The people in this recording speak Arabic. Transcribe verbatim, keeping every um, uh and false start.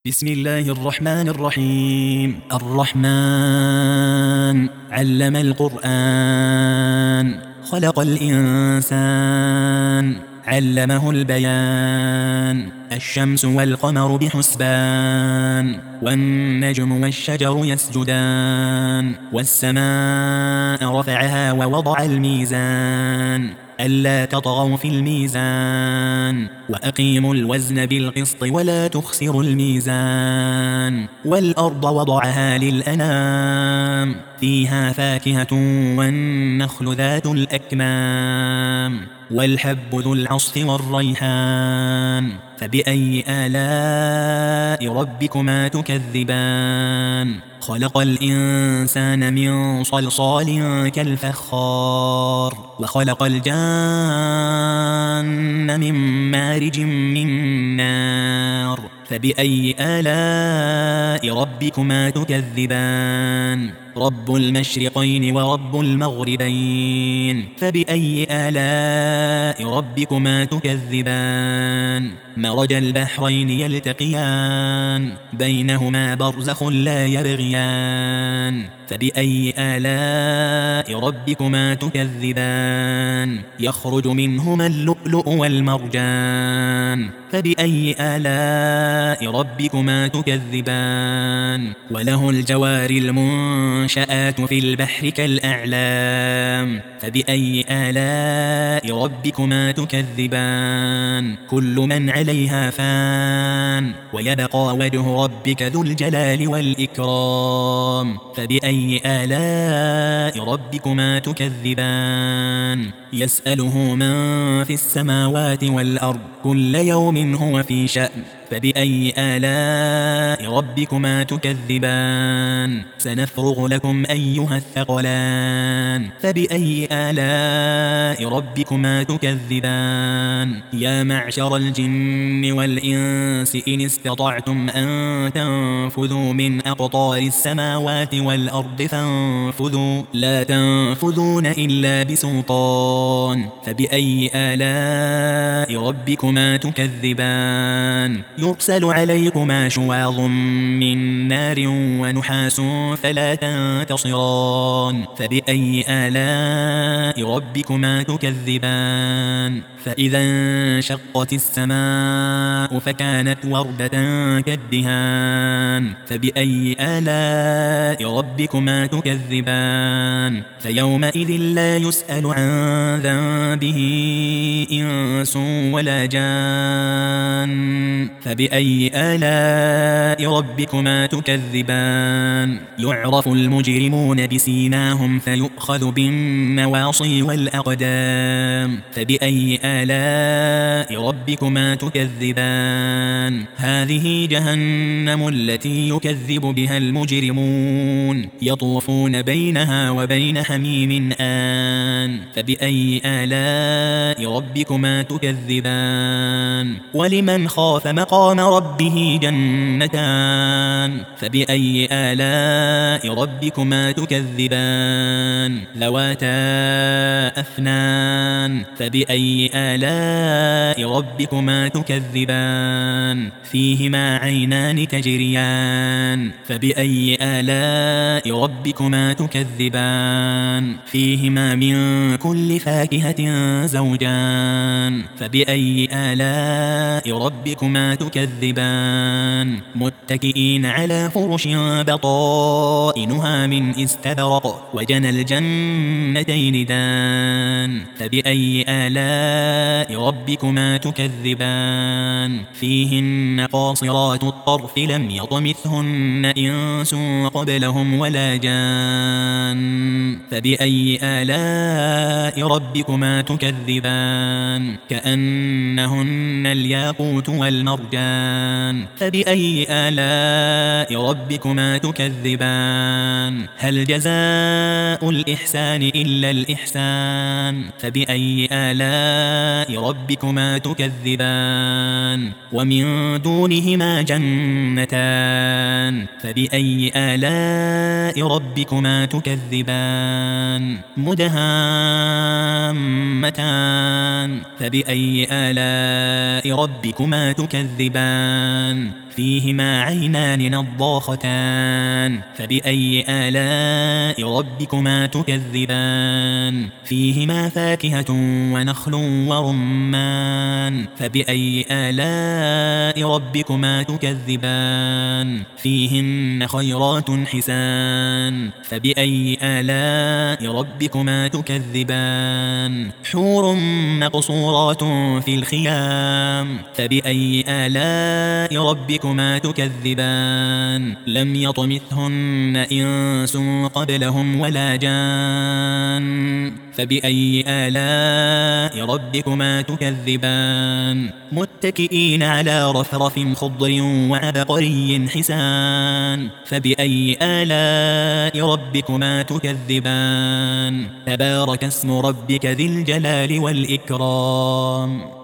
بسم الله الرحمن الرحيم. الرحمن علم القرآن خلق الإنسان علمه البيان. الشمس والقمر بحسبان والنجم والشجر يسجدان والسماء رفعها ووضع الميزان ألا تطغوا في الميزان وأقيموا الوزن بالقسط ولا تخسروا الميزان والأرض وضعها للأنام فيها فاكهة والنخل ذات الأكمام والحب ذو العصف والريحان فبأي آلاء ربكما تكذبان خلق الإنسان من صلصال كالفخار وخلق الجان من مارج من نار فبأي آلاء ربكما تكذبان رب المشرقين ورب المغربين فبأي آلاء ربكما تكذبان مرج البحرين يلتقيان بينهما برزخ لا يبغيان فبأي آلاء ربكما تكذبان يخرج منهما اللؤلؤ والمرجان فبأي آلاء ربكما تكذبان وله الجوار المنشآت في البحر كالأعلام فبأي آلاء ربكما تكذبان كل من عليها فان ويبقى وجه ربك ذو الجلال والإكرام فبأي آلاء ربكما تكذبان يسأله من في السماوات والأرض كل يوم هو في شأن فبأي آلاء ربكما تكذبان سنفرغ لكم أيها الثقلان فبأي آلاء ربكما تكذبان يا معشر الجن والإنس إن استطعتم أن تنفذوا من أقطار السماوات والأرض فانفذوا لا تنفذون إلا بسلطان فبأي آلاء ربكما تكذبان يرسل عليكما شواظ من نار ونحاس فلا تنتصران فبأي آلاء ربكما تكذبان فإذا انشقت السماء فكانت وردة كالدهان فبأي آلاء ربكما تكذبان فيومئذ لا يسأل عن ذنبه إنس ولا جان فبأي آلاء ربكما تكذبان يعرف المجرمون بسيماهم فيؤخذ بالنواصي والأقدام فبأي آلاء ربكما تكذبان هذه جهنم التي يكذب بها المجرمون يطوفون بينها وبين حميم آن فبأي آلاء ربكما تكذبان ولمن خاف مقام ربه جنتان فبأي آلاء ربكما تكذبان ذواتا أفنان فبأي آلاء ربكما تكذبان فيهما عينان تجريان فبأي آلاء ربكما تكذبان فيهما من كل فاكهة زوجان فبأي آلاء ربكما تكذبان متكئين على فرش بطائنها من استبرق وجنى الجنتين دان فبأي آلاء ربكما تكذبان فيهن قاصرات الطرف لم يطمثهن إنس قبلهم ولا جان فبأي آلاء ربكما تكذبان كأنهن الياقوت والمرجان فبأي آلاء ربكما تكذبان هل جزاء الإحسان إلا الإحسان فبأي آلاء ربكما تكذبان ومن دونهما جنتان فبأي آلاء ربكما تكذبان مدهان وهامتان فبأي آلاء ربكما تكذبان فيهما عينان نضاختان فبأي آلاء ربكما تكذبان فيهما فاكهة ونخل ورمان فبأي آلاء ربكما تكذبان فيهن خيرات حسان فبأي آلاء ربكما تكذبان حور مقصورات في الخيام فبأي آلاء ربكما ما تكذبان لم يطمثهن إنس قبلهم ولا جان فبأي آلاء ربكما تكذبان متكئين على رفرف خضر وعبقري حسان فبأي آلاء ربكما تكذبان تبارك اسم ربك ذي الجلال والإكرام